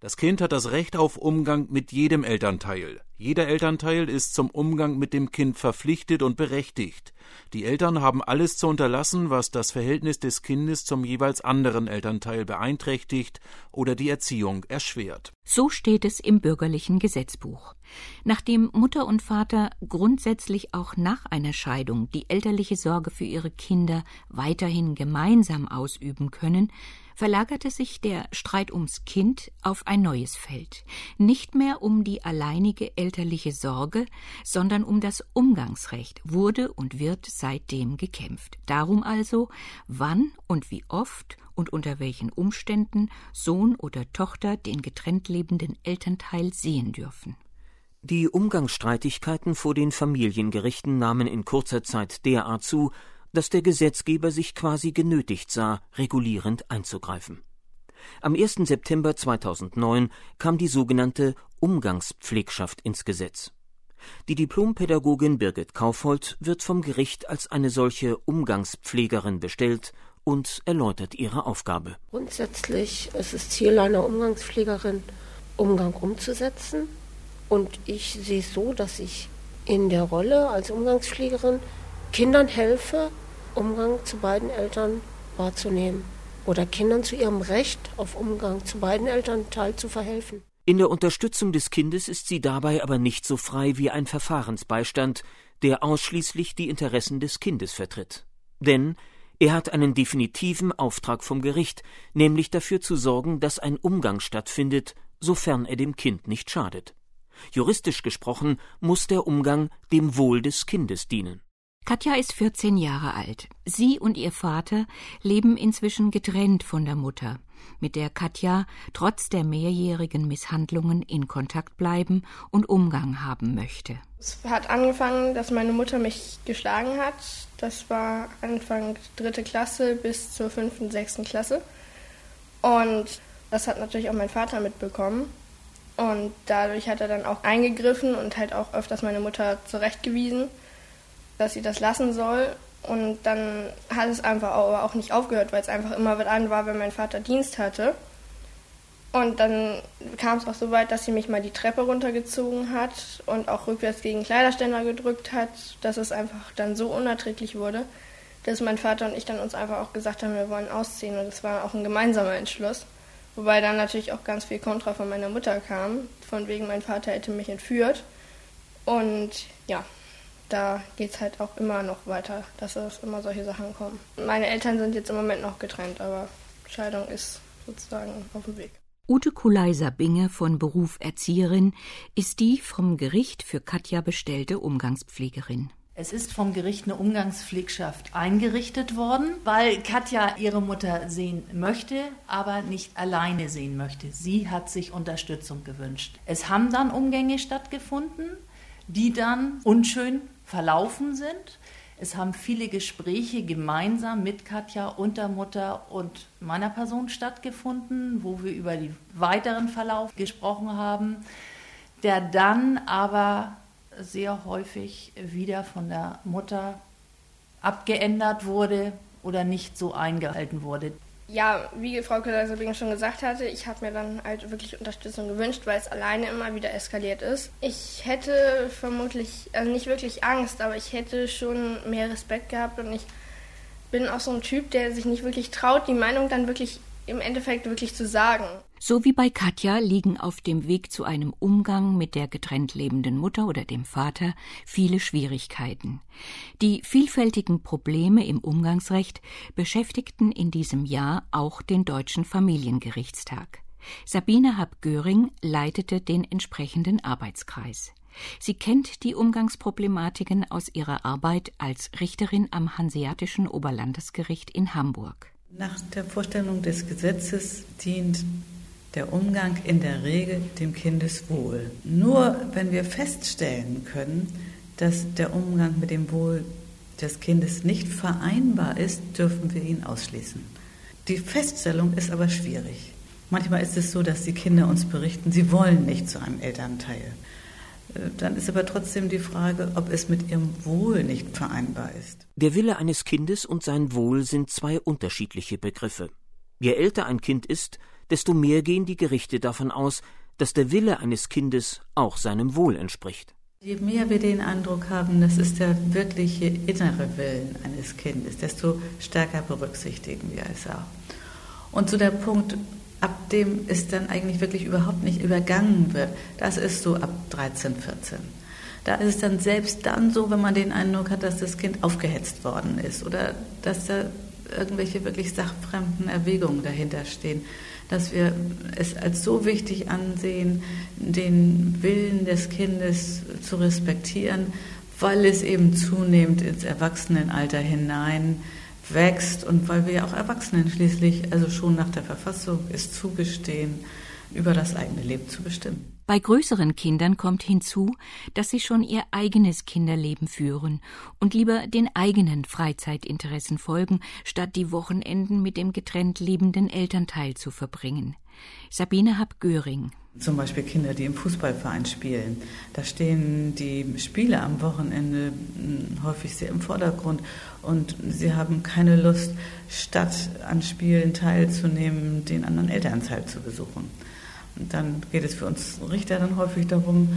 Das Kind hat das Recht auf Umgang mit jedem Elternteil. Jeder Elternteil ist zum Umgang mit dem Kind verpflichtet und berechtigt. Die Eltern haben alles zu unterlassen, was das Verhältnis des Kindes zum jeweils anderen Elternteil beeinträchtigt oder die Erziehung erschwert. So steht es im bürgerlichen Gesetzbuch. Nachdem Mutter und Vater grundsätzlich auch nach einer Scheidung die elterliche Sorge für ihre Kinder weiterhin gemeinsam ausüben können, verlagerte sich der Streit ums Kind auf ein neues Feld. Nicht mehr um die alleinige elterliche Sorge, sondern um das Umgangsrecht wurde und wird seitdem gekämpft. Darum also, wann und wie oft und unter welchen Umständen Sohn oder Tochter den getrennt lebenden Elternteil sehen dürfen. Die Umgangsstreitigkeiten vor den Familiengerichten nahmen in kurzer Zeit derart zu, dass der Gesetzgeber sich quasi genötigt sah, regulierend einzugreifen. Am 1. September 2009 kam die sogenannte Umgangspflegschaft ins Gesetz. Die Diplompädagogin Birgit Kaufhold wird vom Gericht als eine solche Umgangspflegerin bestellt und erläutert ihre Aufgabe. Grundsätzlich ist es Ziel einer Umgangspflegerin, Umgang umzusetzen. Und ich sehe es so, dass ich in der Rolle als Umgangspflegerin Kindern helfe, Umgang zu beiden Eltern wahrzunehmen oder Kindern zu ihrem Recht auf Umgang zu beiden Elternteilen zu verhelfen. In der Unterstützung des Kindes ist sie dabei aber nicht so frei wie ein Verfahrensbeistand, der ausschließlich die Interessen des Kindes vertritt. Denn er hat einen definitiven Auftrag vom Gericht, nämlich dafür zu sorgen, dass ein Umgang stattfindet, sofern er dem Kind nicht schadet. Juristisch gesprochen muss der Umgang dem Wohl des Kindes dienen. Katja ist 14 Jahre alt. Sie und ihr Vater leben inzwischen getrennt von der Mutter, mit der Katja trotz der mehrjährigen Misshandlungen in Kontakt bleiben und Umgang haben möchte. Es hat angefangen, dass meine Mutter mich geschlagen hat. Das war Anfang 3. Klasse bis zur 5., 6. Klasse. Und das hat natürlich auch mein Vater mitbekommen. Und dadurch hat er dann auch eingegriffen und halt auch öfters meine Mutter zurechtgewiesen, dass sie das lassen soll. Und dann hat es einfach auch nicht aufgehört, weil es einfach immer wieder an war, wenn mein Vater Dienst hatte. Und dann kam es auch so weit, dass sie mich mal die Treppe runtergezogen hat und auch rückwärts gegen den Kleiderständer gedrückt hat, dass es einfach dann so unerträglich wurde, dass mein Vater und ich dann uns einfach auch gesagt haben, wir wollen ausziehen. Und das war auch ein gemeinsamer Entschluss. Wobei dann natürlich auch ganz viel Kontra von meiner Mutter kam, von wegen mein Vater hätte mich entführt. Und ja, da geht es halt auch immer noch weiter, dass es immer solche Sachen kommen. Meine Eltern sind jetzt im Moment noch getrennt, aber Scheidung ist sozusagen auf dem Weg. Ute Kulaiser-Binge, von Beruf Erzieherin, ist die vom Gericht für Katja bestellte Umgangspflegerin. Es ist vom Gericht eine Umgangspflegschaft eingerichtet worden, weil Katja ihre Mutter sehen möchte, aber nicht alleine sehen möchte. Sie hat sich Unterstützung gewünscht. Es haben dann Umgänge stattgefunden, die dann unschön verlaufen sind. Es haben viele Gespräche gemeinsam mit Katja und der Mutter und meiner Person stattgefunden, wo wir über den weiteren Verlauf gesprochen haben, der dann aber sehr häufig wieder von der Mutter abgeändert wurde oder nicht so eingehalten wurde. Ja, wie Frau Kulaiser-Binge schon gesagt hatte, ich habe mir dann halt wirklich Unterstützung gewünscht, weil es alleine immer wieder eskaliert ist. Ich hätte vermutlich, also nicht wirklich Angst, aber ich hätte schon mehr Respekt gehabt und ich bin auch so ein Typ, der sich nicht wirklich traut, die Meinung dann wirklich im Endeffekt wirklich zu sagen. So wie bei Katja liegen auf dem Weg zu einem Umgang mit der getrennt lebenden Mutter oder dem Vater viele Schwierigkeiten. Die vielfältigen Probleme im Umgangsrecht beschäftigten in diesem Jahr auch den Deutschen Familiengerichtstag. Sabine Happ-Göring leitete den entsprechenden Arbeitskreis. Sie kennt die Umgangsproblematiken aus ihrer Arbeit als Richterin am Hanseatischen Oberlandesgericht in Hamburg. Nach der Vorstellung des Gesetzes dient der Umgang in der Regel dem Kindeswohl. Nur wenn wir feststellen können, dass der Umgang mit dem Wohl des Kindes nicht vereinbar ist, dürfen wir ihn ausschließen. Die Feststellung ist aber schwierig. Manchmal ist es so, dass die Kinder uns berichten, sie wollen nicht zu einem Elternteil. Dann ist aber trotzdem die Frage, ob es mit ihrem Wohl nicht vereinbar ist. Der Wille eines Kindes und sein Wohl sind zwei unterschiedliche Begriffe. Je älter ein Kind ist, desto mehr gehen die Gerichte davon aus, dass der Wille eines Kindes auch seinem Wohl entspricht. Je mehr wir den Eindruck haben, das ist der wirkliche innere Willen eines Kindes, desto stärker berücksichtigen wir es auch. Und zu der Punkt, ab dem es dann eigentlich wirklich überhaupt nicht übergangen wird, das ist so ab 13, 14. Da ist es dann selbst dann so, wenn man den Eindruck hat, dass das Kind aufgehetzt worden ist oder dass da irgendwelche wirklich sachfremden Erwägungen dahinter stehen, dass wir es als so wichtig ansehen, den Willen des Kindes zu respektieren, weil es eben zunehmend ins Erwachsenenalter hinein wächst und weil wir auch Erwachsenen schließlich, also schon nach der Verfassung, es zugestehen, über das eigene Leben zu bestimmen. Bei größeren Kindern kommt hinzu, dass sie schon ihr eigenes Kinderleben führen und lieber den eigenen Freizeitinteressen folgen, statt die Wochenenden mit dem getrennt lebenden Elternteil zu verbringen. Sabine Happ-Göring. Zum Beispiel Kinder, die im Fußballverein spielen. Da stehen die Spiele am Wochenende häufig sehr im Vordergrund und sie haben keine Lust, statt an Spielen teilzunehmen, den anderen Elternteil zu besuchen. Und dann geht es für uns Richter dann häufig darum,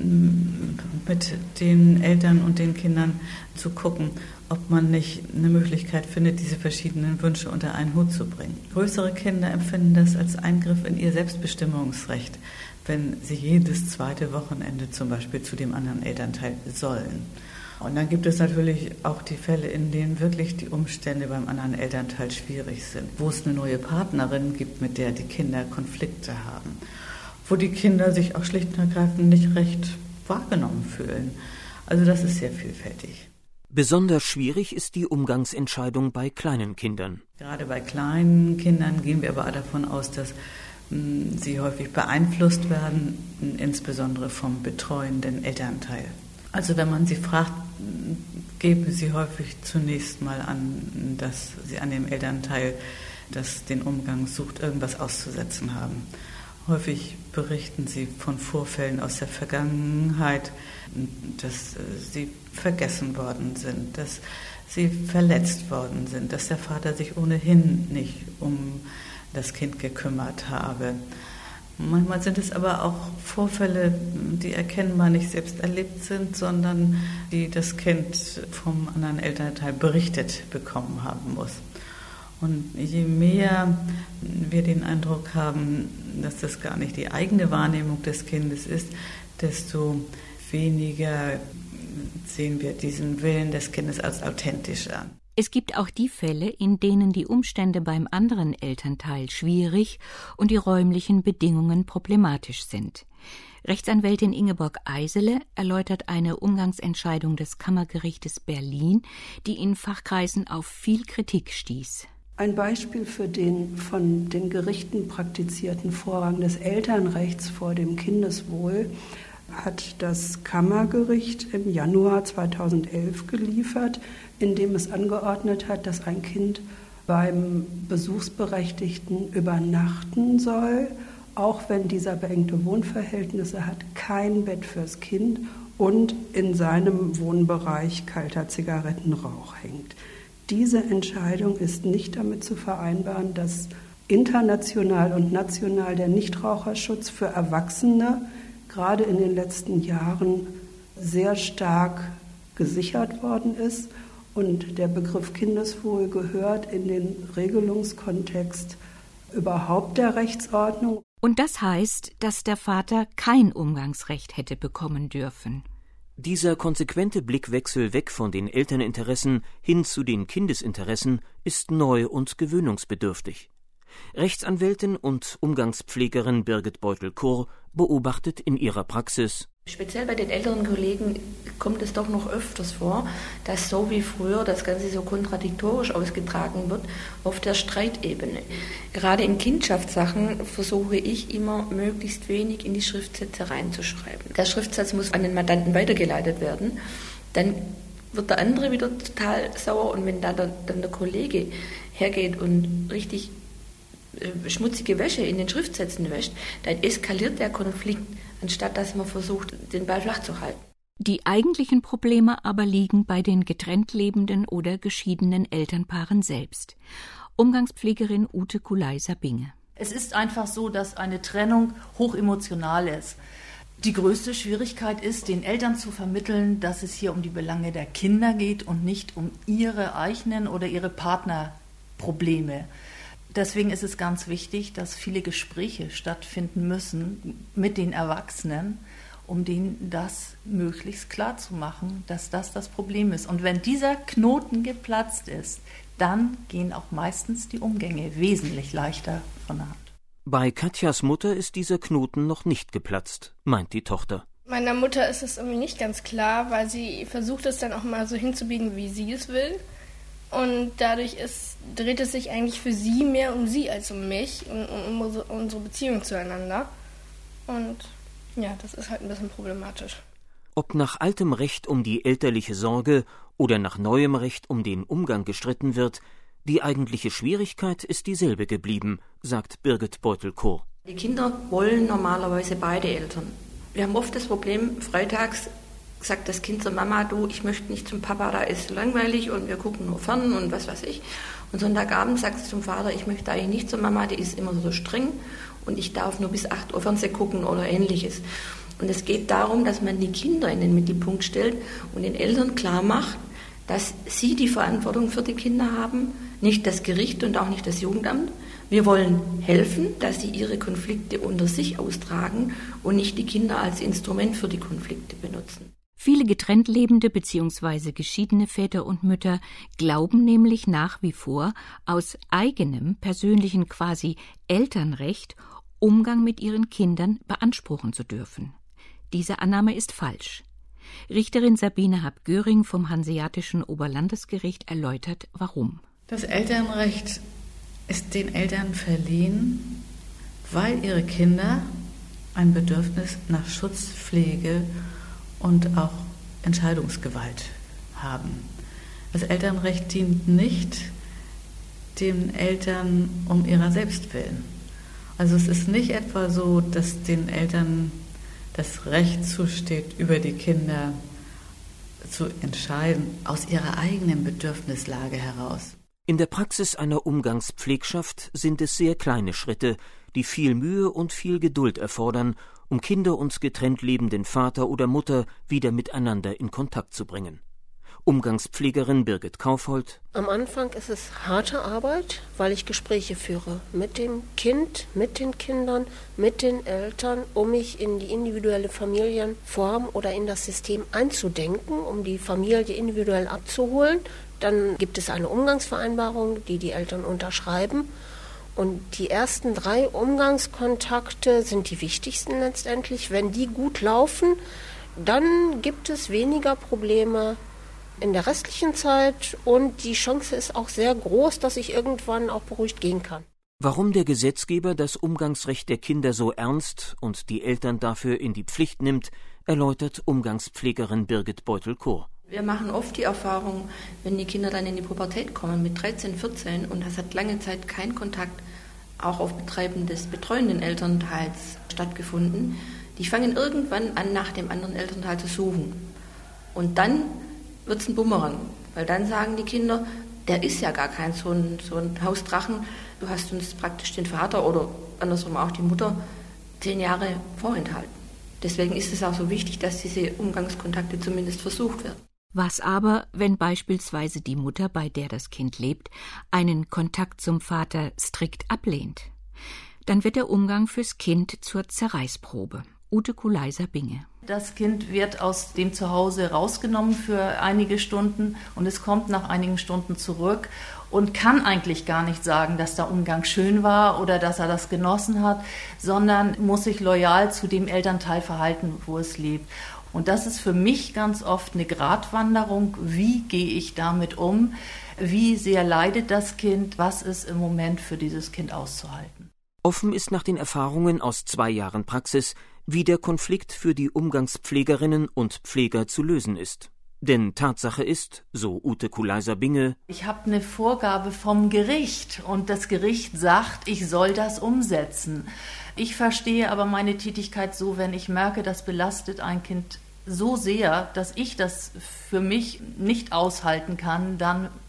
mit den Eltern und den Kindern zu gucken, ob man nicht eine Möglichkeit findet, diese verschiedenen Wünsche unter einen Hut zu bringen. Größere Kinder empfinden das als Eingriff in ihr Selbstbestimmungsrecht, wenn sie jedes zweite Wochenende zum Beispiel zu dem anderen Elternteil sollen. Und dann gibt es natürlich auch die Fälle, in denen wirklich die Umstände beim anderen Elternteil schwierig sind, wo es eine neue Partnerin gibt, mit der die Kinder Konflikte haben, wo die Kinder sich auch schlicht und ergreifend nicht recht wahrgenommen fühlen. Also das ist sehr vielfältig. Besonders schwierig ist die Umgangsentscheidung bei kleinen Kindern. Gerade bei kleinen Kindern gehen wir aber davon aus, dass sie häufig beeinflusst werden, insbesondere vom betreuenden Elternteil. Also wenn man sie fragt, geben sie häufig zunächst mal an, dass sie an dem Elternteil, das den Umgang sucht, irgendwas auszusetzen haben. Häufig berichten sie von Vorfällen aus der Vergangenheit, dass sie vergessen worden sind, dass sie verletzt worden sind, dass der Vater sich ohnehin nicht um das Kind gekümmert habe. Manchmal sind es aber auch Vorfälle, die erkennbar nicht selbst erlebt sind, sondern die das Kind vom anderen Elternteil berichtet bekommen haben muss. Und je mehr wir den Eindruck haben, dass das gar nicht die eigene Wahrnehmung des Kindes ist, desto weniger sehen wir diesen Willen des Kindes als authentisch an. Es gibt auch die Fälle, in denen die Umstände beim anderen Elternteil schwierig und die räumlichen Bedingungen problematisch sind. Rechtsanwältin Ingeborg Eisele erläutert eine Umgangsentscheidung des Kammergerichtes Berlin, die in Fachkreisen auf viel Kritik stieß. Ein Beispiel für den von den Gerichten praktizierten Vorrang des Elternrechts vor dem Kindeswohl hat das Kammergericht im Januar 2011 geliefert, indem es angeordnet hat, dass ein Kind beim Besuchsberechtigten übernachten soll, auch wenn dieser beengte Wohnverhältnisse hat, kein Bett fürs Kind und in seinem Wohnbereich kalter Zigarettenrauch hängt. Diese Entscheidung ist nicht damit zu vereinbaren, dass international und national der Nichtraucherschutz für Erwachsene gerade in den letzten Jahren sehr stark gesichert worden ist und der Begriff Kindeswohl gehört in den Regelungskontext überhaupt der Rechtsordnung. Und das heißt, dass der Vater kein Umgangsrecht hätte bekommen dürfen. Dieser konsequente Blickwechsel weg von den Elterninteressen hin zu den Kindesinteressen ist neu und gewöhnungsbedürftig. Rechtsanwältin und Umgangspflegerin Birgit Beutel-Kurr beobachtet in ihrer Praxis: Speziell bei den älteren Kollegen kommt es doch noch öfters vor, dass so wie früher das Ganze so kontradiktorisch ausgetragen wird auf der Streitebene. Gerade in Kindschaftssachen versuche ich immer, möglichst wenig in die Schriftsätze reinzuschreiben. Der Schriftsatz muss an den Mandanten weitergeleitet werden. Dann wird der andere wieder total sauer und wenn dann der Kollege hergeht und richtig schmutzige Wäsche in den Schriftsätzen wäscht, dann eskaliert der Konflikt, anstatt dass man versucht, den Ball flach zu halten. Die eigentlichen Probleme aber liegen bei den getrennt lebenden oder geschiedenen Elternpaaren selbst. Umgangspflegerin Ute Kulay-Sabinge. Es ist einfach so, dass eine Trennung hochemotional ist. Die größte Schwierigkeit ist, den Eltern zu vermitteln, dass es hier um die Belange der Kinder geht und nicht um ihre eigenen oder ihre Partnerprobleme. Deswegen ist es ganz wichtig, dass viele Gespräche stattfinden müssen mit den Erwachsenen, um denen das möglichst klar zu machen, dass das Problem ist. Und wenn dieser Knoten geplatzt ist, dann gehen auch meistens die Umgänge wesentlich leichter von der Hand. Bei Katjas Mutter ist dieser Knoten noch nicht geplatzt, meint die Tochter. Meiner Mutter ist es irgendwie nicht ganz klar, weil sie versucht es dann auch mal so hinzubiegen, wie sie es will. Und dadurch dreht es sich eigentlich für sie mehr um sie als um mich und um unsere Beziehung zueinander. Und ja, das ist halt ein bisschen problematisch. Ob nach altem Recht um die elterliche Sorge oder nach neuem Recht um den Umgang gestritten wird, die eigentliche Schwierigkeit ist dieselbe geblieben, sagt Birgit Beutel-Kohr. Die Kinder wollen normalerweise beide Eltern. Wir haben oft das Problem, freitags sagt das Kind zur Mama, du, ich möchte nicht zum Papa, da ist langweilig und wir gucken nur fern und was weiß ich. Und Sonntagabend sagt es zum Vater, ich möchte eigentlich nicht zur Mama, die ist immer so streng und ich darf nur bis 8 Uhr Fernsehen gucken oder Ähnliches. Und es geht darum, dass man die Kinder in den Mittelpunkt stellt und den Eltern klar macht, dass sie die Verantwortung für die Kinder haben, nicht das Gericht und auch nicht das Jugendamt. Wir wollen helfen, dass sie ihre Konflikte unter sich austragen und nicht die Kinder als Instrument für die Konflikte benutzen. Viele getrennt lebende bzw. geschiedene Väter und Mütter glauben nämlich nach wie vor, aus eigenem persönlichen quasi Elternrecht Umgang mit ihren Kindern beanspruchen zu dürfen. Diese Annahme ist falsch. Richterin Sabine Happ-Göring vom Hanseatischen Oberlandesgericht erläutert, warum. Das Elternrecht ist den Eltern verliehen, weil ihre Kinder ein Bedürfnis nach Schutz, Pflege und auch Entscheidungsgewalt haben. Das Elternrecht dient nicht den Eltern um ihrer selbst willen. Also es ist nicht etwa so, dass den Eltern das Recht zusteht, über die Kinder zu entscheiden, aus ihrer eigenen Bedürfnislage heraus. In der Praxis einer Umgangspflegschaft sind es sehr kleine Schritte, die viel Mühe und viel Geduld erfordern, um Kinder und getrennt lebenden Vater oder Mutter wieder miteinander in Kontakt zu bringen. Umgangspflegerin Birgit Kaufhold: Am Anfang ist es harte Arbeit, weil ich Gespräche führe mit dem Kind, mit den Kindern, mit den Eltern, um mich in die individuelle Familienform oder in das System einzudenken, um die Familie individuell abzuholen. Dann gibt es eine Umgangsvereinbarung, die Eltern unterschreiben. Und die ersten 3 Umgangskontakte sind die wichtigsten letztendlich. Wenn die gut laufen, dann gibt es weniger Probleme in der restlichen Zeit und die Chance ist auch sehr groß, dass ich irgendwann auch beruhigt gehen kann. Warum der Gesetzgeber das Umgangsrecht der Kinder so ernst und die Eltern dafür in die Pflicht nimmt, erläutert Umgangspflegerin Birgit Beutel-Kohr. Wir machen oft die Erfahrung, wenn die Kinder dann in die Pubertät kommen mit 13, 14 und es hat lange Zeit kein Kontakt auch auf Betreiben des betreuenden Elternteils stattgefunden, die fangen irgendwann an, nach dem anderen Elternteil zu suchen. Und dann wird es ein Bumerang, weil dann sagen die Kinder, der ist ja gar kein so ein Hausdrachen, du hast uns praktisch den Vater oder andersrum auch die Mutter 10 Jahre vorenthalten. Deswegen ist es auch so wichtig, dass diese Umgangskontakte zumindest versucht werden. Was aber, wenn beispielsweise die Mutter, bei der das Kind lebt, einen Kontakt zum Vater strikt ablehnt? Dann wird der Umgang fürs Kind zur Zerreißprobe. Ute Kuleiser-Binge. Das Kind wird aus dem Zuhause rausgenommen für einige Stunden und es kommt nach einigen Stunden zurück und kann eigentlich gar nicht sagen, dass der Umgang schön war oder dass er das genossen hat, sondern muss sich loyal zu dem Elternteil verhalten, wo es lebt. Und das ist für mich ganz oft eine Gratwanderung. Wie gehe ich damit um? Wie sehr leidet das Kind? Was ist im Moment für dieses Kind auszuhalten? Offen ist nach den Erfahrungen aus 2 Jahren Praxis, wie der Konflikt für die Umgangspflegerinnen und Pfleger zu lösen ist. Denn Tatsache ist, so Ute Kuleiser-Binge, ich habe eine Vorgabe vom Gericht und das Gericht sagt, ich soll das umsetzen. Ich verstehe aber meine Tätigkeit so, wenn ich merke, das belastet ein Kind so sehr, dass ich das für mich nicht aushalten kann, dann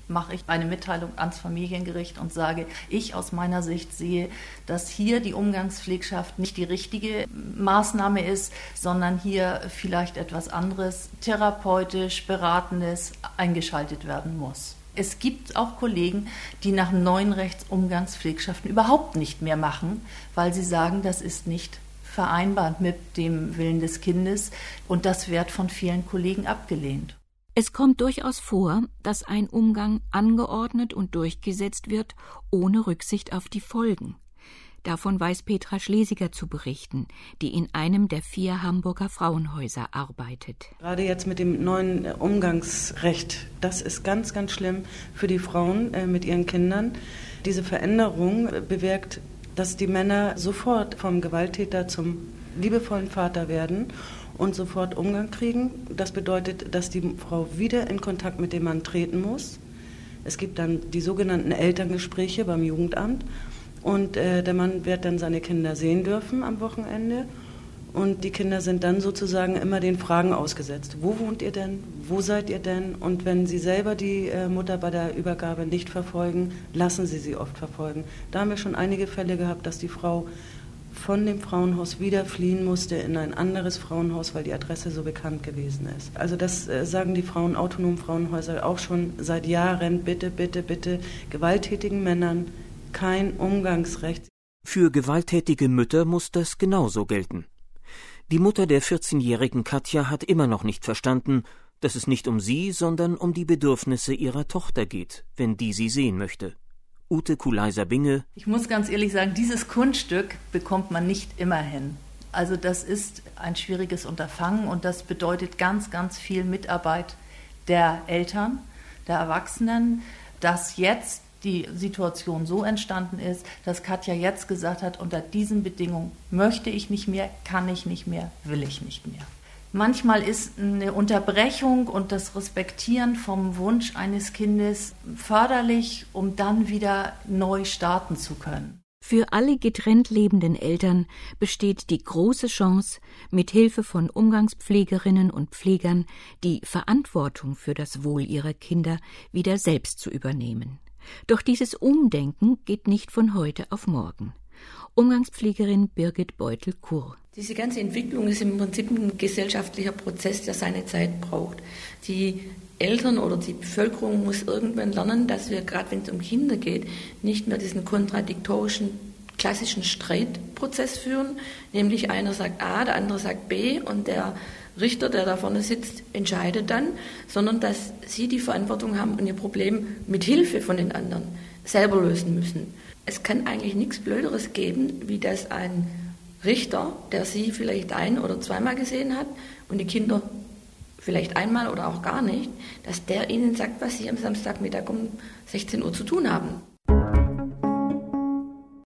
mache ich eine Mitteilung ans Familiengericht und sage, ich aus meiner Sicht sehe, dass hier die Umgangspflegschaft nicht die richtige Maßnahme ist, sondern hier vielleicht etwas anderes, therapeutisch, beratendes eingeschaltet werden muss. Es gibt auch Kollegen, die nach dem neuen Recht Umgangspflegschaften überhaupt nicht mehr machen, weil sie sagen, das ist nicht vereinbar mit dem Willen des Kindes, und das wird von vielen Kollegen abgelehnt. Es kommt durchaus vor, dass ein Umgang angeordnet und durchgesetzt wird, ohne Rücksicht auf die Folgen. Davon weiß Petra Schlesiger zu berichten, die in einem der 4 Hamburger Frauenhäuser arbeitet. Gerade jetzt mit dem neuen Umgangsrecht, das ist ganz, ganz schlimm für die Frauen mit ihren Kindern. Diese Veränderung bewirkt, dass die Männer sofort vom Gewalttäter zum liebevollen Vater werden und sofort Umgang kriegen. Das bedeutet, dass die Frau wieder in Kontakt mit dem Mann treten muss. Es gibt dann die sogenannten Elterngespräche beim Jugendamt und der Mann wird dann seine Kinder sehen dürfen am Wochenende und die Kinder sind dann sozusagen immer den Fragen ausgesetzt. Wo wohnt ihr denn? Wo seid ihr denn? Und wenn sie selber die Mutter bei der Übergabe nicht verfolgen, lassen sie oft verfolgen. Da haben wir schon einige Fälle gehabt, dass die Frau von dem Frauenhaus wieder fliehen musste in ein anderes Frauenhaus, weil die Adresse so bekannt gewesen ist. Also das sagen die autonomen Frauenhäuser auch schon seit Jahren. Bitte, bitte, bitte, gewalttätigen Männern kein Umgangsrecht. Für gewalttätige Mütter muss das genauso gelten. Die Mutter der 14-jährigen Katja hat immer noch nicht verstanden, dass es nicht um sie, sondern um die Bedürfnisse ihrer Tochter geht, wenn die sie sehen möchte. Ute Kuleiser-Binge: Ich muss ganz ehrlich sagen, dieses Kunststück bekommt man nicht immer hin. Also das ist ein schwieriges Unterfangen und das bedeutet ganz, ganz viel Mitarbeit der Eltern, der Erwachsenen, dass jetzt die Situation so entstanden ist, dass Katja jetzt gesagt hat, unter diesen Bedingungen möchte ich nicht mehr, kann ich nicht mehr, will ich nicht mehr. Manchmal ist eine Unterbrechung und das Respektieren vom Wunsch eines Kindes förderlich, um dann wieder neu starten zu können. Für alle getrennt lebenden Eltern besteht die große Chance, mit Hilfe von Umgangspflegerinnen und Pflegern die Verantwortung für das Wohl ihrer Kinder wieder selbst zu übernehmen. Doch dieses Umdenken geht nicht von heute auf morgen. Umgangspflegerin Birgit Beutel-Kurr: Diese ganze Entwicklung ist im Prinzip ein gesellschaftlicher Prozess, der seine Zeit braucht. Die Eltern oder die Bevölkerung muss irgendwann lernen, dass wir, gerade wenn es um Kinder geht, nicht mehr diesen kontradiktorischen, klassischen Streitprozess führen, nämlich einer sagt A, der andere sagt B und der Richter, der da vorne sitzt, entscheidet dann, sondern dass sie die Verantwortung haben und ihr Problem mit Hilfe von den anderen selber lösen müssen. Es kann eigentlich nichts Blöderes geben, wie dass ein Richter, der sie vielleicht ein- oder zweimal gesehen hat und die Kinder vielleicht einmal oder auch gar nicht, dass der ihnen sagt, was sie am Samstagmittag um 16 Uhr zu tun haben.